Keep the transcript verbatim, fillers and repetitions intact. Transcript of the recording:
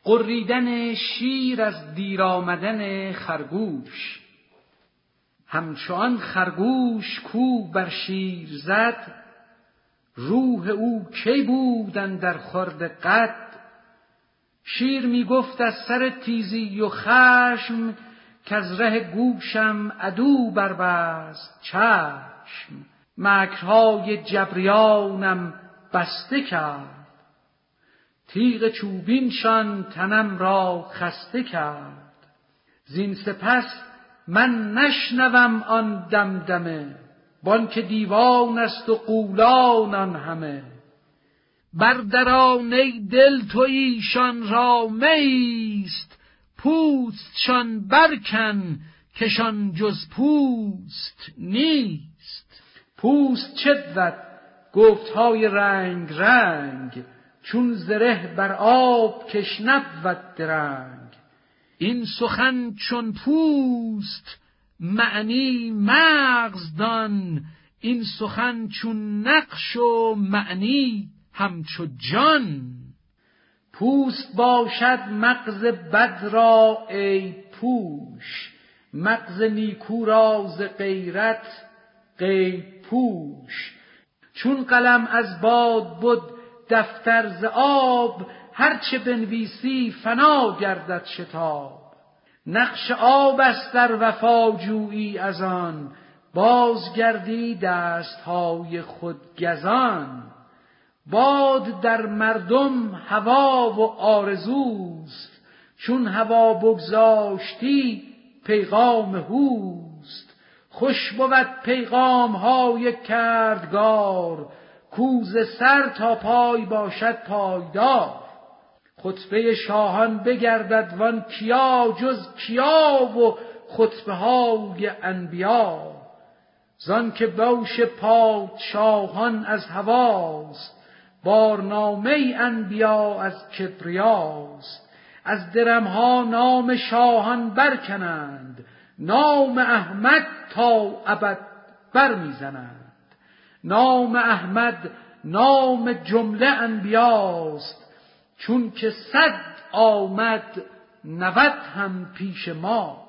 غریدن شیر از دیر آمدن خرگوش. همچون خرگوش کو بر شیر زد، روح او کی بود اندر خورد قد. شیر می گفت از سر تیزی و خشم، کز ره گوشم عدو بربست چشم. مکرهای جبریانم بسته کرد، تیغ چوبینشان تنم را خسته کرد. زین سپس من نشنوم آن دمدمه، بانک دیوان است و غولانان همه. بردران ای دل تو ایشان را میست، پوستشان برکن کشان جز پوست نیست. پوست چه بود گفتهای رنگ رنگ، چون زره بر آب کش نبود درنگ. این سخن چون پوست معنی مغز دان، این سخن چون نقش و معنی همچو جان. پوست باشد مغز بد را ای پوش، مغز نیکو را ز غیرت غیب پوش. چون قلم از باد بد دفتر ز آب، هرچه بنویسی فنا گردد شتاب. نقش آب است در وفاجویی از آن، بازگردی دستهای خود گزان. باد در مردم هوا و آرزوست، چون هوا بگذاشتی پیغام هوست. خوش بود پیغام های کردگار، کو ز سر تا پای باشد پایدار. خطبه شاهان بگردد وان کیا جز کیا، و خطبه های انبیا. زان که بوش پادشاهان از هواست، بارنامه انبیا از کبریاست. از درمها نام شاهان برکنند، نام احمد تا ابد بر میزنند. نام احمد نام جمله انبیاست، چون که صد آمد نود هم پیش ما.